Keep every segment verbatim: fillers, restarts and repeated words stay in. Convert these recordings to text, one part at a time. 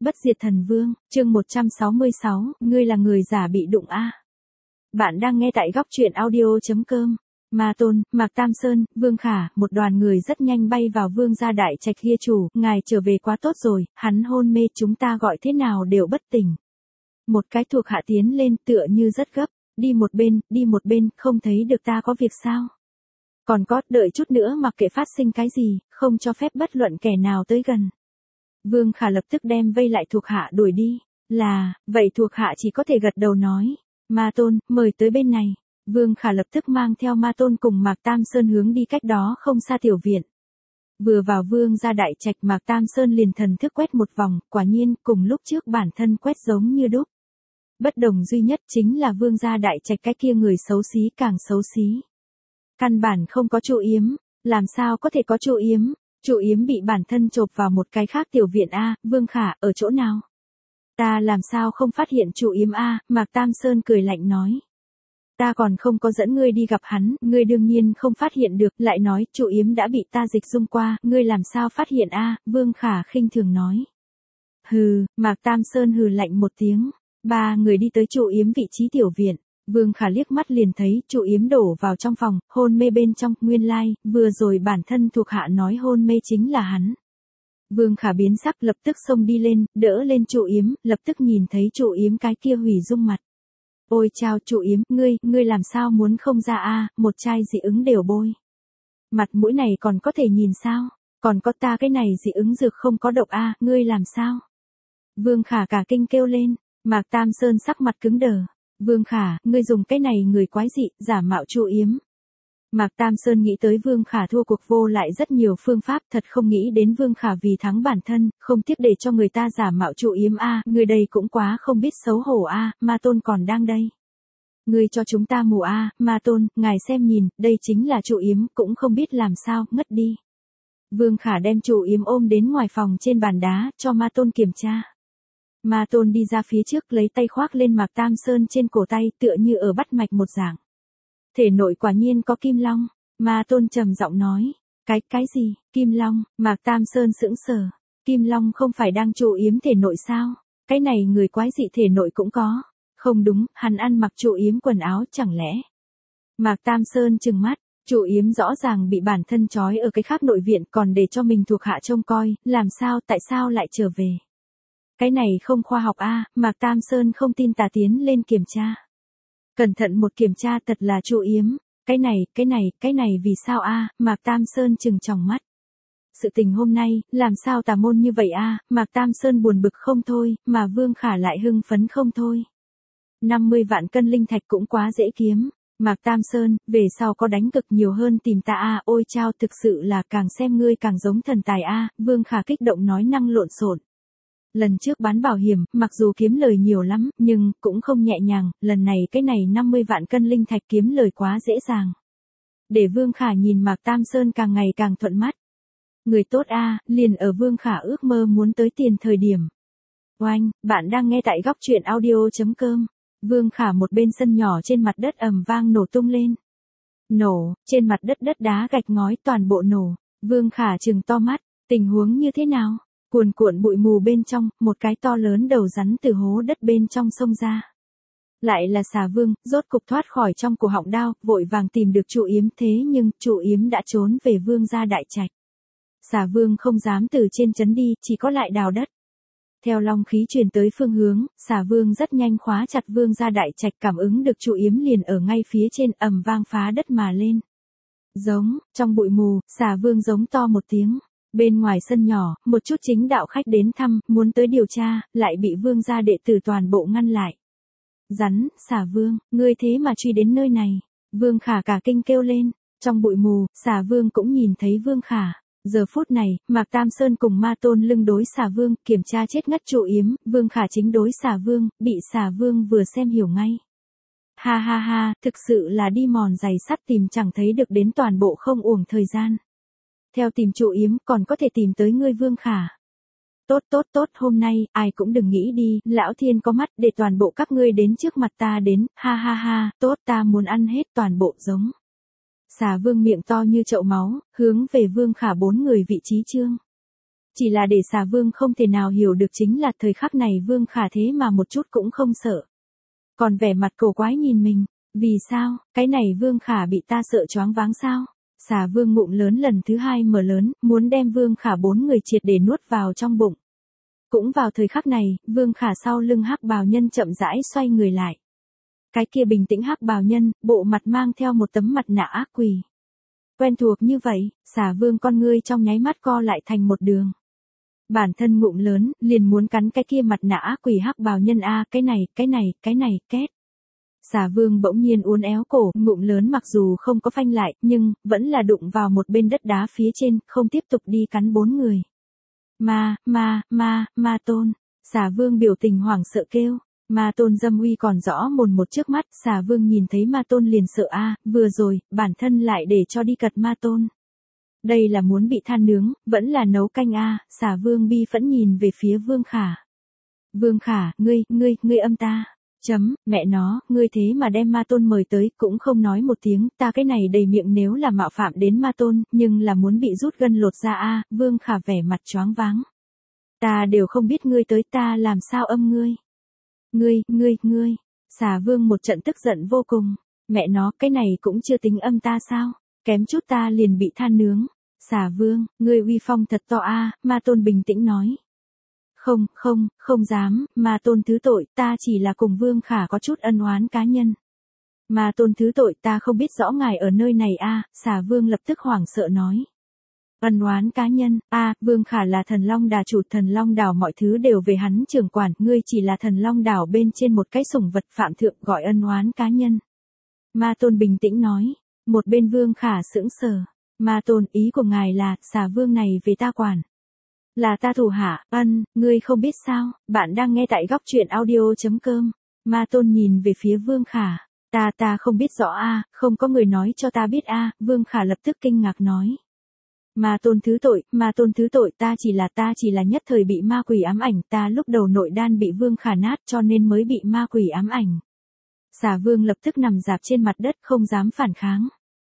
Bất diệt thần vương, chương một trăm sáu mươi sáu, ngươi là người giả bị đụng a. Bạn đang nghe tại góc truyện audio chấm com. Ma Tôn, Mạc Tam Sơn, Vương Khả, một đoàn người rất nhanh bay vào Vương gia đại trạch kia. Chủ, ngài trở về quá tốt rồi, hắn hôn mê, chúng ta gọi thế nào đều bất tỉnh. Một cái thuộc hạ tiến lên tựa như rất gấp, đi một bên, đi một bên, không thấy được ta có việc sao? Còn có, đợi chút nữa mặc kệ phát sinh cái gì, không cho phép bất luận kẻ nào tới gần. Vương Khả lập tức đem vây lại thuộc hạ đuổi đi. Là, vậy thuộc hạ chỉ có thể gật đầu nói. Ma Tôn, mời tới bên này. Vương Khả lập tức mang theo Ma Tôn cùng Mạc Tam Sơn hướng đi cách đó không xa tiểu viện. Vừa vào Vương gia đại trạch, Mạc Tam Sơn liền thần thức quét một vòng, quả nhiên cùng lúc trước bản thân quét giống như đúc. Bất đồng duy nhất chính là Vương gia đại trạch cái kia người xấu xí càng xấu xí. Căn bản không có Chu Yếm, làm sao có thể có Chu Yếm? Chu Yếm bị bản thân chộp vào một cái khác tiểu viện a. Vương Khả, ở chỗ nào? Ta làm sao không phát hiện Chu Yếm a? Mạc Tam Sơn cười lạnh nói. Ta còn không có dẫn ngươi đi gặp hắn, ngươi đương nhiên không phát hiện được, lại nói Chu Yếm đã bị ta dịch dung qua, ngươi làm sao phát hiện a? Vương Khả khinh thường nói. Hừ, Mạc Tam Sơn hừ lạnh một tiếng. Ba người đi tới Chu Yếm vị trí tiểu viện. Vương Khả liếc mắt liền thấy Chu Yếm đổ vào trong phòng, hôn mê bên trong. Nguyên lai, like, vừa rồi bản thân thuộc hạ nói hôn mê chính là hắn. Vương Khả biến sắc, lập tức xông đi lên, đỡ lên Chu Yếm, lập tức nhìn thấy Chu Yếm cái kia hủy dung mặt. Ôi chao, Chu Yếm, ngươi, ngươi làm sao muốn không ra a? Một chai dị ứng đều bôi. Mặt mũi này còn có thể nhìn sao? Còn có ta cái này dị ứng dược không có độc a, ngươi làm sao? Vương Khả cả kinh kêu lên. Mạc Tam Sơn sắc mặt cứng đờ. Vương Khả, ngươi dùng cái này người quái dị, giả mạo Chu Yếm. Mạc Tam Sơn nghĩ tới Vương Khả thua cuộc vô lại rất nhiều phương pháp, thật không nghĩ đến Vương Khả vì thắng bản thân, không tiếc để cho người ta giả mạo Chu Yếm a. Người đây cũng quá không biết xấu hổ a. Ma Tôn còn đang đây. Ngươi cho chúng ta mù a. Ma Tôn, ngài xem nhìn, đây chính là Chu Yếm, cũng không biết làm sao, ngất đi. Vương Khả đem Chu Yếm ôm đến ngoài phòng trên bàn đá, cho Ma Tôn kiểm tra. Ma Tôn đi ra phía trước lấy tay khoác lên Mạc Tam Sơn trên cổ tay, tựa như ở bắt mạch một dạng. Thể nội quả nhiên có kim long. Ma Tôn trầm giọng nói. Cái, cái gì, kim long? Mạc Tam Sơn sững sờ. Kim long không phải đang Chu Yếm thể nội sao? Cái này người quái dị thể nội cũng có. Không đúng, hắn ăn mặc Chu Yếm quần áo chẳng lẽ? Mạc Tam Sơn trừng mắt. Chu Yếm rõ ràng bị bản thân trói ở cái khác nội viện, còn để cho mình thuộc hạ trông coi, làm sao, tại sao lại trở về? Cái này không khoa học a. Mạc Tam Sơn không tin tà tiến lên kiểm tra. Cẩn thận một kiểm tra, thật là Chu Yếm. Cái này, cái này, cái này vì sao a? Mạc Tam Sơn trừng tròng mắt. Sự tình hôm nay, làm sao tà môn như vậy a? Mạc Tam Sơn buồn bực không thôi, mà Vương Khả lại hưng phấn không thôi. năm mươi vạn cân linh thạch cũng quá dễ kiếm. Mạc Tam Sơn, về sau có đánh cực nhiều hơn tìm ta a. Ôi chao, thực sự là càng xem ngươi càng giống thần tài a. Vương Khả kích động nói năng lộn xộn. Lần trước bán bảo hiểm, mặc dù kiếm lời nhiều lắm, nhưng cũng không nhẹ nhàng, lần này cái này năm mươi vạn cân linh thạch kiếm lời quá dễ dàng. Để Vương Khả nhìn Mạc Tam Sơn càng ngày càng thuận mắt. Người tốt a, liền ở Vương Khả ước mơ muốn tới tiền thời điểm. Oanh, bạn đang nghe tại góc truyện audio chấm com. Vương Khả một bên sân nhỏ trên mặt đất ầm vang nổ tung lên. Nổ, trên mặt đất đất đá gạch ngói toàn bộ nổ. Vương Khả trừng to mắt, tình huống như thế nào? Cuồn cuộn bụi mù bên trong, một cái to lớn đầu rắn từ hố đất bên trong sông ra. Lại là Xà Vương, rốt cục thoát khỏi trong cổ họng đao, vội vàng tìm được Chu Yếm, thế nhưng Chu Yếm đã trốn về Vương gia đại trạch. Xà Vương không dám từ trên trấn đi, chỉ có lại đào đất. Theo long khí truyền tới phương hướng, Xà Vương rất nhanh khóa chặt Vương gia đại trạch, cảm ứng được Chu Yếm liền ở ngay phía trên, ầm vang phá đất mà lên. Giống, trong bụi mù, Xà Vương giống to một tiếng. Bên ngoài sân nhỏ, một chút chính đạo khách đến thăm, muốn tới điều tra, lại bị Vương gia đệ tử toàn bộ ngăn lại. Rắn, Xà Vương, ngươi thế mà truy đến nơi này. Vương Khả cả kinh kêu lên. Trong bụi mù, Xà Vương cũng nhìn thấy Vương Khả. Giờ phút này, Mạc Tam Sơn cùng Ma Tôn lưng đối Xà Vương, kiểm tra chết ngất Chu Yếm, Vương Khả chính đối Xà Vương, bị Xà Vương vừa xem hiểu ngay. Ha ha ha, thực sự là đi mòn giày sắt tìm chẳng thấy được, đến toàn bộ không uổng thời gian. Theo tìm Chu Yếm còn có thể tìm tới ngươi Vương Khả. Tốt tốt tốt, hôm nay, ai cũng đừng nghĩ đi, lão thiên có mắt, để toàn bộ các ngươi đến trước mặt ta đến, ha ha ha, tốt, ta muốn ăn hết toàn bộ giống. Xà Vương miệng to như chậu máu, hướng về Vương Khả bốn người vị trí chương. Chỉ là để xà vương không thể nào hiểu được chính là thời khắc này Vương Khả thế mà một chút cũng không sợ. Còn vẻ mặt cổ quái nhìn mình, vì sao, cái này Vương Khả bị ta sợ choáng váng sao? Xà vương ngụm lớn lần thứ hai mở lớn, muốn đem Vương Khả bốn người triệt để nuốt vào trong bụng. Cũng vào thời khắc này, Vương Khả sau lưng hắc bào nhân chậm rãi xoay người lại. Cái kia bình tĩnh hắc bào nhân, bộ mặt mang theo một tấm mặt nạ ác quỷ. Quen thuộc như vậy, xà vương con ngươi trong nháy mắt co lại thành một đường. Bản thân ngụm lớn, liền muốn cắn cái kia mặt nạ ác quỷ hắc bào nhân a, cái này, cái này, cái này, két. Xà vương bỗng nhiên uốn éo cổ, ngụm lớn mặc dù không có phanh lại, nhưng, vẫn là đụng vào một bên đất đá phía trên, không tiếp tục đi cắn bốn người. Ma, ma, ma, ma tôn. Xà vương biểu tình hoảng sợ kêu. Ma tôn dâm uy còn rõ mồn một trước mắt, xà vương nhìn thấy ma tôn liền sợ a, vừa rồi, bản thân lại để cho đi cật ma tôn. Đây là muốn bị than nướng, vẫn là nấu canh a, xà vương bi phẫn nhìn về phía Vương Khả. Vương Khả, ngươi, ngươi, ngươi âm ta. Chấm, mẹ nó, ngươi thế mà đem ma tôn mời tới, cũng không nói một tiếng, ta cái này đầy miệng nếu là mạo phạm đến ma tôn, nhưng là muốn bị rút gân lột ra a, Vương Khả vẻ mặt choáng váng. Ta đều không biết ngươi tới, ta làm sao âm ngươi. Ngươi, ngươi, ngươi, xà vương một trận tức giận vô cùng, mẹ nó, cái này cũng chưa tính âm ta sao, kém chút ta liền bị than nướng. Xà vương, ngươi uy phong thật to a, ma tôn bình tĩnh nói. Không, không, không dám, ma tôn thứ tội, ta chỉ là cùng Vương Khả có chút ân oán cá nhân. Ma tôn thứ tội, ta không biết rõ ngài ở nơi này a, xà vương lập tức hoảng sợ nói. Ân oán cá nhân, a, Vương Khả là thần long đà chủ, thần long đảo mọi thứ đều về hắn trưởng quản, ngươi chỉ là thần long đảo bên trên một cái sủng vật phạm thượng gọi ân oán cá nhân. Ma tôn bình tĩnh nói, một bên Vương Khả sững sờ, ma tôn ý của ngài là, xà vương này về ta quản. Là ta thủ hạ, ân, ngươi không biết sao, bạn đang nghe tại góc truyện audio.com. Ma tôn nhìn về phía Vương Khả, ta ta không biết rõ a, không có người nói cho ta biết a, Vương Khả lập tức kinh ngạc nói. Ma tôn thứ tội, ma tôn thứ tội, ta chỉ là ta chỉ là nhất thời bị ma quỷ ám ảnh, ta lúc đầu nội đan bị Vương Khả nát cho nên mới bị ma quỷ ám ảnh. Xà vương lập tức nằm dạp trên mặt đất không dám phản kháng.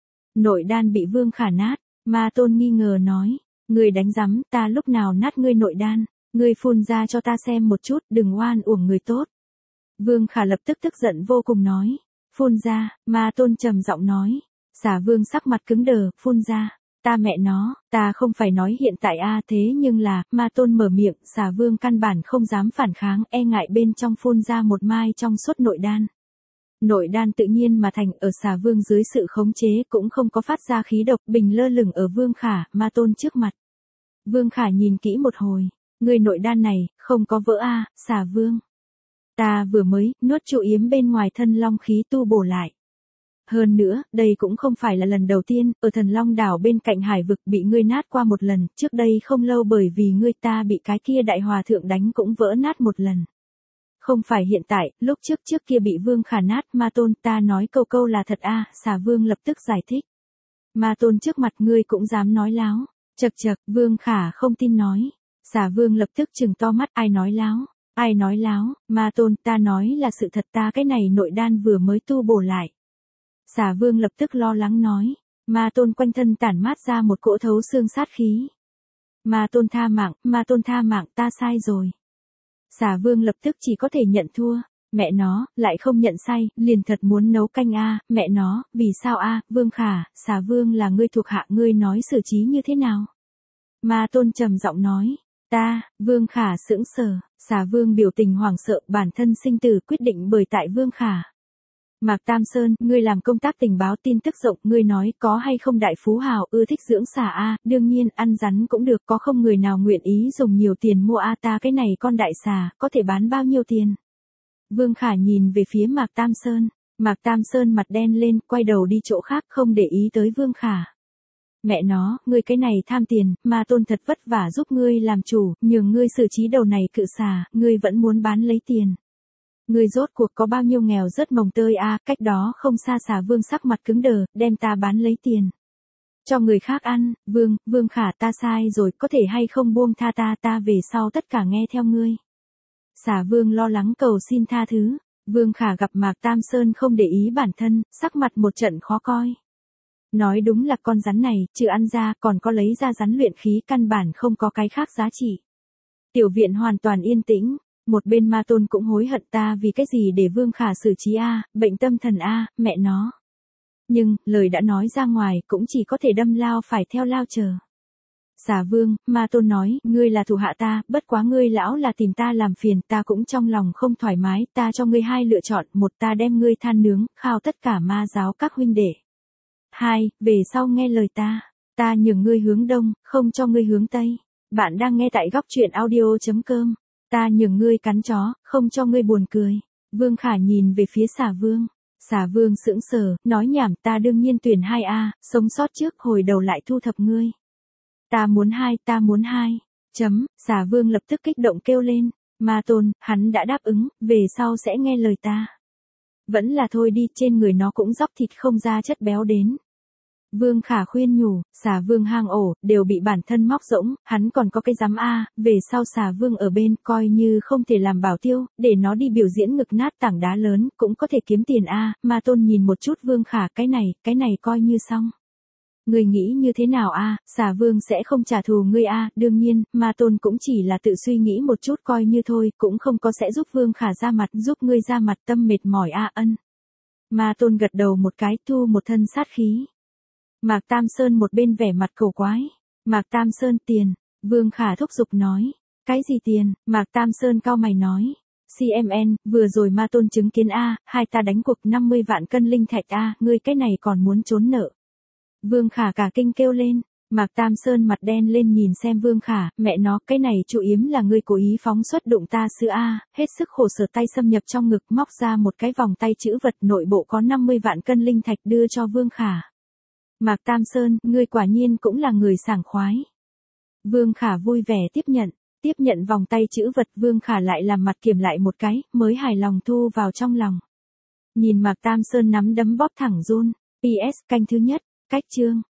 Nội đan bị Vương Khả nát, ma tôn nghi ngờ nói, ngươi đánh rắm, ta lúc nào nát ngươi nội đan, ngươi phun ra cho ta xem một chút, đừng oan uổng người tốt. Vương Khả lập tức tức giận vô cùng nói, phun ra, ma tôn trầm giọng nói, xà vương sắc mặt cứng đờ, phun ra. Ta mẹ nó, ta không phải nói hiện tại a, thế nhưng là, ma tôn mở miệng, xà vương căn bản không dám phản kháng, e ngại bên trong phun ra một mai trong suốt nội đan. Nội đan tự nhiên mà thành, ở xà vương dưới sự khống chế cũng không có phát ra khí độc, bình lơ lửng ở Vương Khả, ma tôn trước mặt. Vương Khả nhìn kỹ một hồi, người nội đan này, không có vỡ a, xà vương. Ta vừa mới, nuốt trụ yếm bên ngoài thân long khí tu bổ lại. Hơn nữa, đây cũng không phải là lần đầu tiên, ở thần long đảo bên cạnh hải vực bị ngươi nát qua một lần, trước đây không lâu bởi vì ngươi ta bị cái kia đại hòa thượng đánh cũng vỡ nát một lần. Không phải hiện tại, lúc trước trước kia bị Vương Khả nát, ma tôn, ta nói câu câu là thật a, xà vương lập tức giải thích. Ma tôn trước mặt ngươi cũng dám nói láo, chật chật, Vương Khả không tin nói. Xà vương lập tức trừng to mắt, ai nói láo, ai nói láo, ma tôn, ta nói là sự thật, ta cái này nội đan vừa mới tu bổ lại. Xà vương lập tức lo lắng nói, ma tôn quanh thân tản mát ra một cỗ thấu xương sát khí. Ma tôn tha mạng, ma tôn tha mạng, ta sai rồi. Xà vương lập tức chỉ có thể nhận thua, mẹ nó, lại không nhận sai, liền thật muốn nấu canh a, mẹ nó, vì sao a, Vương Khả, xà vương là ngươi thuộc hạ, ngươi nói xử trí như thế nào? Ma tôn trầm giọng nói, ta, Vương Khả sững sờ, xà vương biểu tình hoảng sợ, bản thân sinh tử quyết định bởi tại Vương Khả. Mạc Tam Sơn, ngươi làm công tác tình báo tin tức rộng, ngươi nói có hay không đại phú hào ưa thích dưỡng xà a, đương nhiên ăn rắn cũng được, có không người nào nguyện ý dùng nhiều tiền mua a, ta cái này con đại xà, có thể bán bao nhiêu tiền? Vương Khả nhìn về phía Mạc Tam Sơn, Mạc Tam Sơn mặt đen lên, quay đầu đi chỗ khác không để ý tới Vương Khả. Mẹ nó, ngươi cái này tham tiền, ma tôn thật vất vả giúp ngươi làm chủ, nhường ngươi xử trí đầu này cự xà, ngươi vẫn muốn bán lấy tiền. Ngươi rốt cuộc có bao nhiêu nghèo rất mồng tơi a, cách đó không xa xà vương sắc mặt cứng đờ, đem ta bán lấy tiền. Cho người khác ăn, Vương, Vương Khả ta sai rồi, có thể hay không buông tha ta, ta về sau tất cả nghe theo ngươi. Xà vương lo lắng cầu xin tha thứ, Vương Khả gặp Mạc Tam Sơn không để ý bản thân, sắc mặt một trận khó coi. Nói đúng là con rắn này, trừ ăn ra, còn có lấy ra rắn luyện khí căn bản không có cái khác giá trị. Tiểu viện hoàn toàn yên tĩnh, một bên Ma Tôn cũng hối hận ta vì cái gì để Vương Khả xử trí a, bệnh tâm thần a, mẹ nó. Nhưng, lời đã nói ra ngoài cũng chỉ có thể đâm lao phải theo lao chờ. Xà Vương, Ma Tôn nói, ngươi là thủ hạ ta, bất quá ngươi lão là tìm ta làm phiền, ta cũng trong lòng không thoải mái, ta cho ngươi hai lựa chọn, một ta đem ngươi than nướng, khao tất cả ma giáo các huynh đệ. Hai, về sau nghe lời ta, ta nhường ngươi hướng đông, không cho ngươi hướng tây. Bạn đang nghe tại góc truyện audio.com, ta nhường ngươi cắn chó, không cho ngươi buồn cười. Vương Khả nhìn về phía Xà Vương. Xà Vương sững sờ, nói nhảm, ta đương nhiên tuyển hai a, sống sót trước hồi đầu lại thu thập ngươi. Ta muốn hai, ta muốn hai. Chấm, Xà Vương lập tức kích động kêu lên, Ma Tôn, hắn đã đáp ứng, về sau sẽ nghe lời ta. Vẫn là thôi đi, trên người nó cũng dóc thịt không ra chất béo đến. Vương Khả khuyên nhủ, Xà Vương hang ổ, đều bị bản thân móc rỗng, hắn còn có cái dám a, về sau Xà Vương ở bên, coi như không thể làm bảo tiêu, để nó đi biểu diễn ngực nát tảng đá lớn, cũng có thể kiếm tiền a. Ma Tôn nhìn một chút Vương Khả, cái này, cái này coi như xong. Ngươi nghĩ như thế nào a? Xà Vương sẽ không trả thù ngươi a, đương nhiên, Ma Tôn cũng chỉ là tự suy nghĩ một chút coi như thôi, cũng không có sẽ giúp Vương Khả ra mặt, giúp ngươi ra mặt tâm mệt mỏi a ân. Ma Tôn gật đầu một cái, thu một thân sát khí. Mạc Tam Sơn một bên vẻ mặt cổ quái. Mạc Tam Sơn tiền, Vương Khả thúc giục nói. Cái gì tiền? Mạc Tam Sơn cau mày nói. xê em en, vừa rồi Ma Tôn chứng kiến a, hai ta đánh cuộc năm mươi vạn cân linh thạch a, ngươi cái này còn muốn trốn nợ. Vương Khả cả kinh kêu lên, Mạc Tam Sơn mặt đen lên nhìn xem Vương Khả, mẹ nó, cái này chủ yếm là ngươi cố ý phóng xuất đụng ta sư a, hết sức khổ sở tay xâm nhập trong ngực móc ra một cái vòng tay chữ vật nội bộ có năm mươi vạn cân linh thạch đưa cho Vương Khả. Mạc Tam Sơn, ngươi quả nhiên cũng là người sảng khoái. Vương Khả vui vẻ tiếp nhận, tiếp nhận vòng tay chữ vật Vương Khả lại làm mặt kiểm lại một cái, mới hài lòng thu vào trong lòng. Nhìn Mạc Tam Sơn nắm đấm bóp thẳng run, pê ét canh thứ nhất, cách chương.